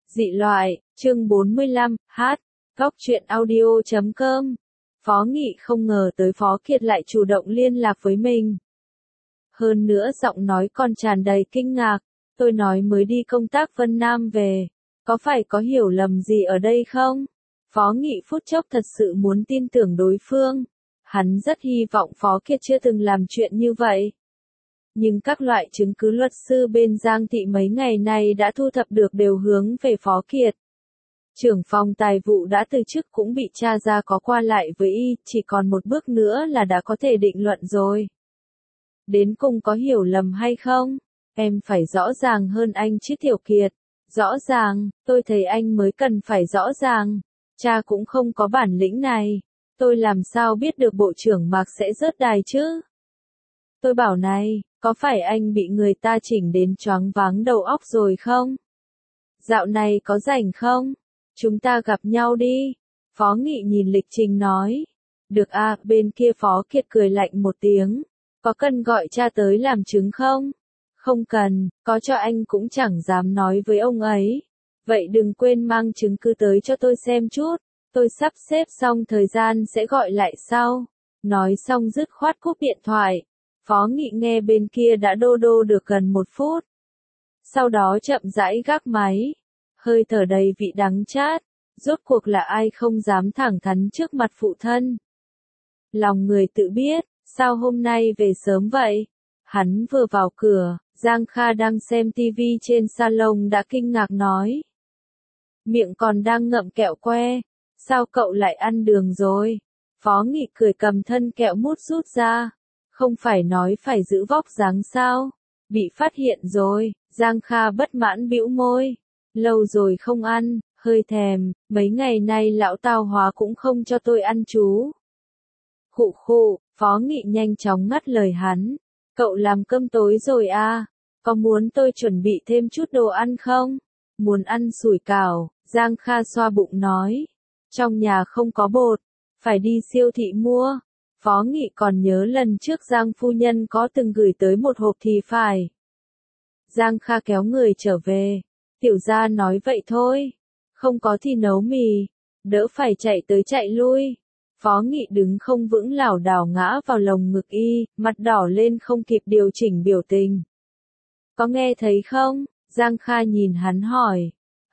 Dị loại, chương 45, Góc truyện audio.com. Phó Nghị không ngờ tới Phó Kiệt lại chủ động liên lạc với mình. Hơn nữa giọng nói còn tràn đầy kinh ngạc, tôi nói mới đi công tác Vân Nam về, có phải có hiểu lầm gì ở đây không? Phó Nghị phút chốc thật sự muốn tin tưởng đối phương, hắn rất hy vọng Phó Kiệt chưa từng làm chuyện như vậy. Nhưng các loại chứng cứ luật sư bên Giang Thị mấy ngày nay đã thu thập được đều hướng về Phó Kiệt. Trưởng phòng tài vụ đã từ chức cũng bị tra ra có qua lại với y, chỉ còn một bước nữa là đã có thể định luận rồi. Đến cùng có hiểu lầm hay không? Em phải rõ ràng hơn anh chứ Tiểu Kiệt. Rõ ràng, tôi thấy anh mới cần phải rõ ràng. Cha cũng không có bản lĩnh này. Tôi làm sao biết được bộ trưởng Mạc sẽ rớt đài chứ? Tôi bảo này, có phải anh bị người ta chỉnh đến choáng váng đầu óc rồi không? Dạo này có rảnh không? Chúng ta gặp nhau đi. Phó Nghị nhìn lịch trình nói. Được à, bên kia Phó Kiệt cười lạnh một tiếng. Có cần gọi cha tới làm chứng không? Không cần, có cho anh cũng chẳng dám nói với ông ấy. Vậy đừng quên mang chứng cứ tới cho tôi xem chút. Tôi sắp xếp xong thời gian sẽ gọi lại sau. Nói xong dứt khoát cúp điện thoại. Phó Nghị nghe bên kia đã đô đô được gần 1 phút. Sau đó chậm rãi gác máy. Hơi thở đầy vị đắng chát. Rốt cuộc là ai không dám thẳng thắn trước mặt phụ thân. Lòng người tự biết, sao hôm nay về sớm vậy? Hắn vừa vào cửa, Giang Kha đang xem tivi trên salon đã kinh ngạc nói. Miệng còn đang ngậm kẹo que. Sao cậu lại ăn đường rồi? Phó Nghị cười cầm thân kẹo mút rút ra. Không phải nói phải giữ vóc dáng sao? Bị phát hiện rồi, Giang Kha bất mãn bĩu môi. Lâu rồi không ăn, hơi thèm, mấy ngày nay lão Tào Hóa cũng không cho tôi ăn chú. Khụ khụ, Phó Nghị nhanh chóng ngắt lời hắn. Cậu làm cơm tối rồi à? Có muốn tôi chuẩn bị thêm chút đồ ăn không? Muốn ăn sủi cảo, Giang Kha xoa bụng nói. Trong nhà không có bột, phải đi siêu thị mua. Phó Nghị còn nhớ lần trước Giang phu nhân có từng gửi tới một hộp thì phải. Giang Kha kéo người trở về. Tiểu gia nói vậy thôi. Không có thì nấu mì. Đỡ phải chạy tới chạy lui. Phó Nghị đứng không vững lảo đảo ngã vào lồng ngực y, mặt đỏ lên không kịp điều chỉnh biểu tình. Có nghe thấy không? Giang Kha nhìn hắn hỏi.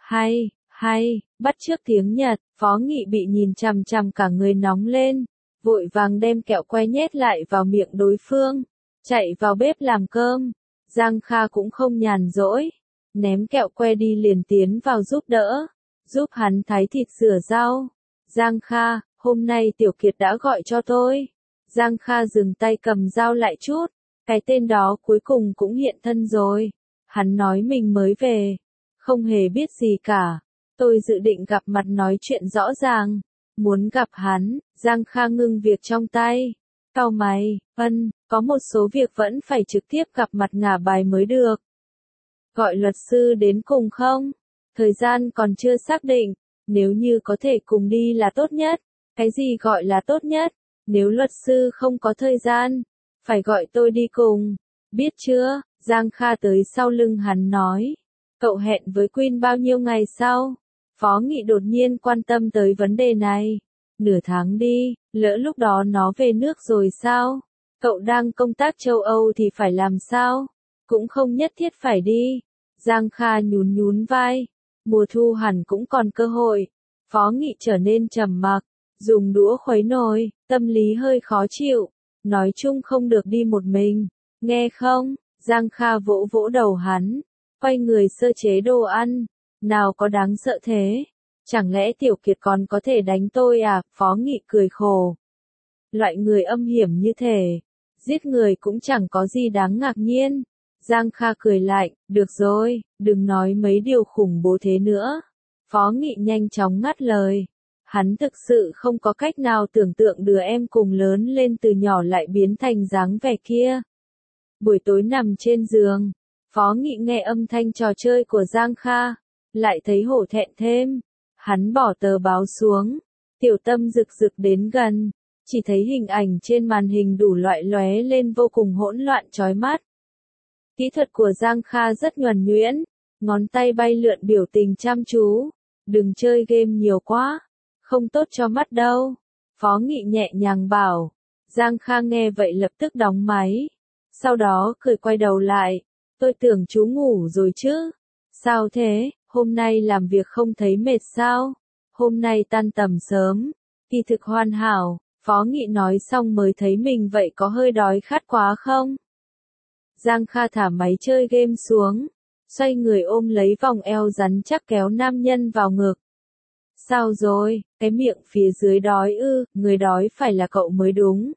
Hay, bắt chước tiếng Nhật. Phó Nghị bị nhìn chằm chằm cả người nóng lên. Vội vàng đem kẹo que nhét lại vào miệng đối phương. Chạy vào bếp làm cơm. Giang Kha cũng không nhàn rỗi. Ném kẹo que đi liền tiến vào giúp đỡ. Giúp hắn thái thịt rửa rau. Giang Kha, hôm nay Tiểu Kiệt đã gọi cho tôi. Giang Kha dừng tay cầm dao lại chút. Cái tên đó cuối cùng cũng hiện thân rồi. Hắn nói mình mới về. Không hề biết gì cả. Tôi dự định gặp mặt nói chuyện rõ ràng. Muốn gặp hắn, Giang Kha ngưng việc trong tay. Cau mày, có một số việc vẫn phải trực tiếp gặp mặt ngả bài mới được. Gọi luật sư đến cùng không? Thời gian còn chưa xác định. Nếu như có thể cùng đi là tốt nhất. Cái gì gọi là tốt nhất? Nếu luật sư không có thời gian, phải gọi tôi đi cùng. Biết chưa? Giang Kha tới sau lưng hắn nói. Cậu hẹn với Quyên bao nhiêu ngày sau? Phó Nghị đột nhiên quan tâm tới vấn đề này. Nửa tháng đi, lỡ lúc đó nó về nước rồi sao? Cậu đang công tác châu Âu thì phải làm sao? Cũng không nhất thiết phải đi. Giang Kha nhún vai. Mùa thu hẳn cũng còn cơ hội. Phó Nghị trở nên trầm mặc. Dùng đũa khuấy nồi, tâm lý hơi khó chịu. Nói chung không được đi một mình. Nghe không? Giang Kha vỗ vỗ đầu hắn. Quay người sơ chế đồ ăn. Nào có đáng sợ thế? Chẳng lẽ Tiểu Kiệt còn có thể đánh tôi à? Phó Nghị cười khổ. Loại người âm hiểm như thế, giết người cũng chẳng có gì đáng ngạc nhiên. Giang Kha cười lạnh, được rồi, đừng nói mấy điều khủng bố thế nữa. Phó Nghị nhanh chóng ngắt lời. Hắn thực sự không có cách nào tưởng tượng đứa em cùng lớn lên từ nhỏ lại biến thành dáng vẻ kia. Buổi tối nằm trên giường, Phó Nghị nghe âm thanh trò chơi của Giang Kha, lại thấy hổ thẹn thêm. Hắn bỏ tờ báo xuống, tiểu tâm rực rực đến gần, chỉ thấy hình ảnh trên màn hình đủ loại lóe lên vô cùng hỗn loạn chói mắt. Kỹ thuật của Giang Kha rất nhuần nhuyễn, ngón tay bay lượn biểu tình chăm chú. Đừng chơi game nhiều quá, không tốt cho mắt đâu. Phó Nghị nhẹ nhàng bảo. Giang Kha nghe vậy lập tức đóng máy. Sau đó cười quay đầu lại. Tôi tưởng chú ngủ rồi chứ. Sao thế, hôm nay làm việc không thấy mệt sao? Hôm nay tan tầm sớm. Kỳ thực hoàn hảo, Phó Nghị nói xong mới thấy mình vậy có hơi đói khát quá không? Giang Kha thả máy chơi game xuống. Xoay người ôm lấy vòng eo rắn chắc kéo nam nhân vào ngực. Sao rồi, cái miệng phía dưới đói ư, người đói phải là cậu mới đúng.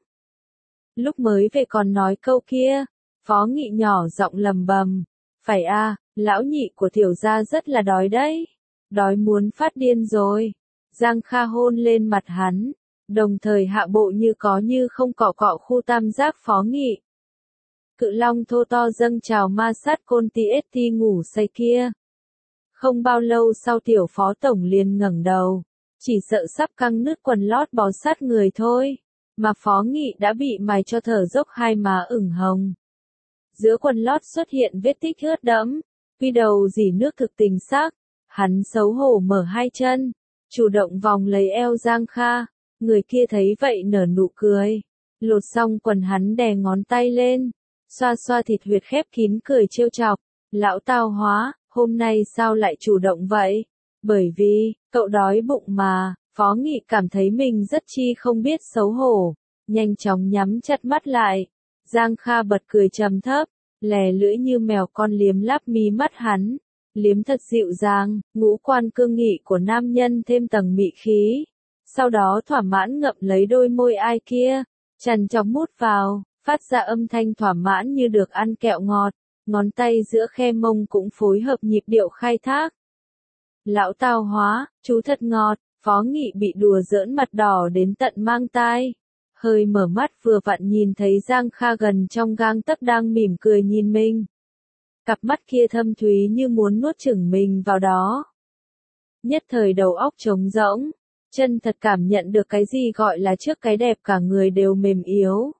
Lúc mới về còn nói câu kia, Phó Nghị nhỏ giọng lầm bầm. Phải à, lão nhị của tiểu gia rất là đói đấy. Đói muốn phát điên rồi. Giang Kha hôn lên mặt hắn, đồng thời hạ bộ như có như không cọ cọ khu tam giác Phó Nghị. Cự long thô to dâng trào ma sát côn TST ngủ say kia. Không bao lâu sau tiểu phó tổng liền ngẩng đầu, chỉ sợ sắp căng nứt quần lót bó sát người thôi, mà Phó Nghị đã bị mài cho thở dốc hai má ửng hồng. Giữa quần lót xuất hiện vết tích ướt đẫm, quy đầu dỉ nước thực tình xác, hắn xấu hổ mở hai chân, chủ động vòng lấy eo Giang Kha, người kia thấy vậy nở nụ cười, lột xong quần hắn đè ngón tay lên, xoa xoa thịt huyệt khép kín cười trêu chọc, lão tao hóa, hôm nay sao lại chủ động vậy? Bởi vì, cậu đói bụng mà, Phó Nghị cảm thấy mình rất chi không biết xấu hổ, nhanh chóng nhắm chặt mắt lại. Giang Kha bật cười trầm thấp, lè lưỡi như mèo con liếm láp mí mắt hắn, liếm thật dịu dàng, ngũ quan cương nghị của nam nhân thêm tầng mị khí. Sau đó thỏa mãn ngậm lấy đôi môi ai kia, trằn trọc mút vào, phát ra âm thanh thỏa mãn như được ăn kẹo ngọt, ngón tay giữa khe mông cũng phối hợp nhịp điệu khai thác. Lão tao hóa, chú thật ngọt, Phó Nghị bị đùa giỡn mặt đỏ đến tận mang tai. Hơi mở mắt vừa vặn nhìn thấy Giang Kha gần trong gang tấc đang mỉm cười nhìn mình. Cặp mắt kia thâm thúy như muốn nuốt chửng mình vào đó. Nhất thời đầu óc trống rỗng, chân thật cảm nhận được cái gì gọi là trước cái đẹp cả người đều mềm yếu.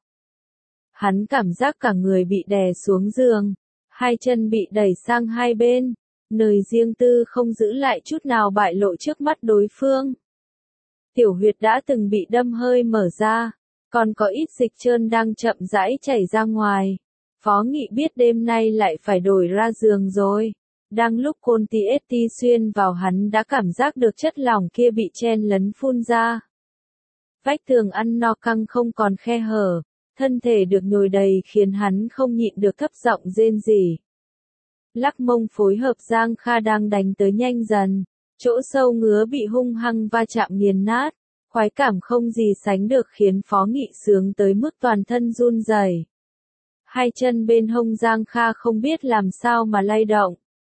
Hắn cảm giác cả người bị đè xuống giường, hai chân bị đẩy sang hai bên, nơi riêng tư không giữ lại chút nào bại lộ trước mắt đối phương. Tiểu huyệt đã từng bị đâm hơi mở ra, còn có ít dịch trơn đang chậm rãi chảy ra ngoài. Phó Nghị biết đêm nay lại phải đổi ra giường rồi. Đang lúc côn TST xuyên vào hắn đã cảm giác được chất lỏng kia bị chen lấn phun ra. Vách tường ăn no căng không còn khe hở, thân thể được nhồi đầy khiến hắn không nhịn được thấp giọng rên rỉ. Lắc mông phối hợp Giang Kha đang đánh tới nhanh dần, chỗ sâu ngứa bị hung hăng va chạm nghiền nát, khoái cảm không gì sánh được khiến Phó Nghị sướng tới mức toàn thân run rẩy. Hai chân bên hông Giang Kha không biết làm sao mà lay động.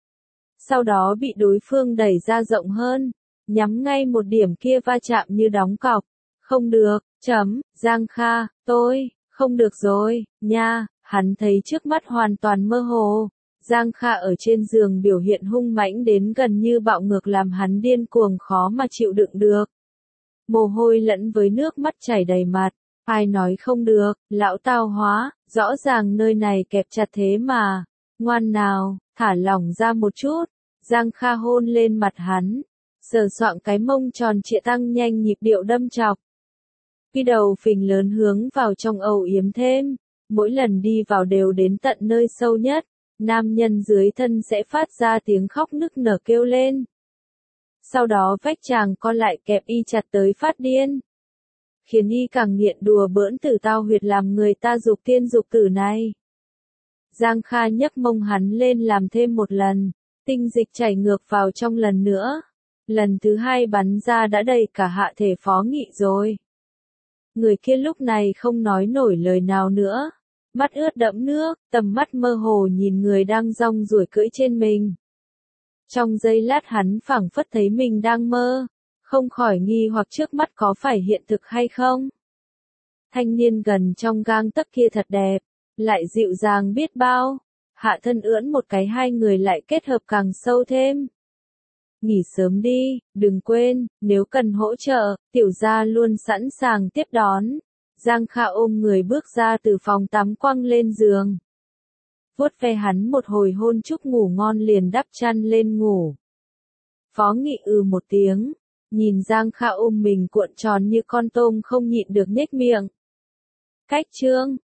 Sau đó bị đối phương đẩy ra rộng hơn, nhắm ngay một điểm kia va chạm như đóng cọc. Không được, Giang Kha, tôi, không được rồi, nha, hắn thấy trước mắt hoàn toàn mơ hồ. Giang Kha ở trên giường biểu hiện hung mãnh đến gần như bạo ngược làm hắn điên cuồng khó mà chịu đựng được. Mồ hôi lẫn với nước mắt chảy đầy mặt, ai nói không được, lão tao hóa, rõ ràng nơi này kẹp chặt thế mà. Ngoan nào, thả lỏng ra một chút. Giang Kha hôn lên mặt hắn, sờ soạng cái mông tròn trịa tăng nhanh nhịp điệu đâm chọc. Cái đầu phình lớn hướng vào trong âu yếm thêm, mỗi lần đi vào đều đến tận nơi sâu nhất, nam nhân dưới thân sẽ phát ra tiếng khóc nức nở kêu lên. Sau đó vách chàng con lại kẹp y chặt tới phát điên. Khiến y càng nghiện đùa bỡn tử tao huyệt làm người ta dục tiên dục tử này. Giang Kha nhấc mông hắn lên làm thêm một lần, tinh dịch chảy ngược vào trong lần nữa. Lần thứ hai bắn ra đã đầy cả hạ thể Phó Nghị rồi. Người kia lúc này không nói nổi lời nào nữa. Mắt ướt đẫm nước, tầm mắt mơ hồ nhìn người đang rong ruổi cưỡi trên mình. Trong giây lát hắn phảng phất thấy mình đang mơ, không khỏi nghi hoặc trước mắt có phải hiện thực hay không. Thanh niên gần trong gang tấc kia thật đẹp, lại dịu dàng biết bao. Hạ thân ưỡn một cái hai người lại kết hợp càng sâu thêm. Nghỉ sớm đi, đừng quên, nếu cần hỗ trợ, tiểu gia luôn sẵn sàng tiếp đón. Giang Kha ôm người bước ra từ phòng tắm quăng lên giường. vuốt ve hắn một hồi hôn chúc ngủ ngon liền đắp chăn lên ngủ. Phó Nghị một tiếng, nhìn Giang Khả ôm mình cuộn tròn như con tôm không nhịn được nhếch miệng. Cách chương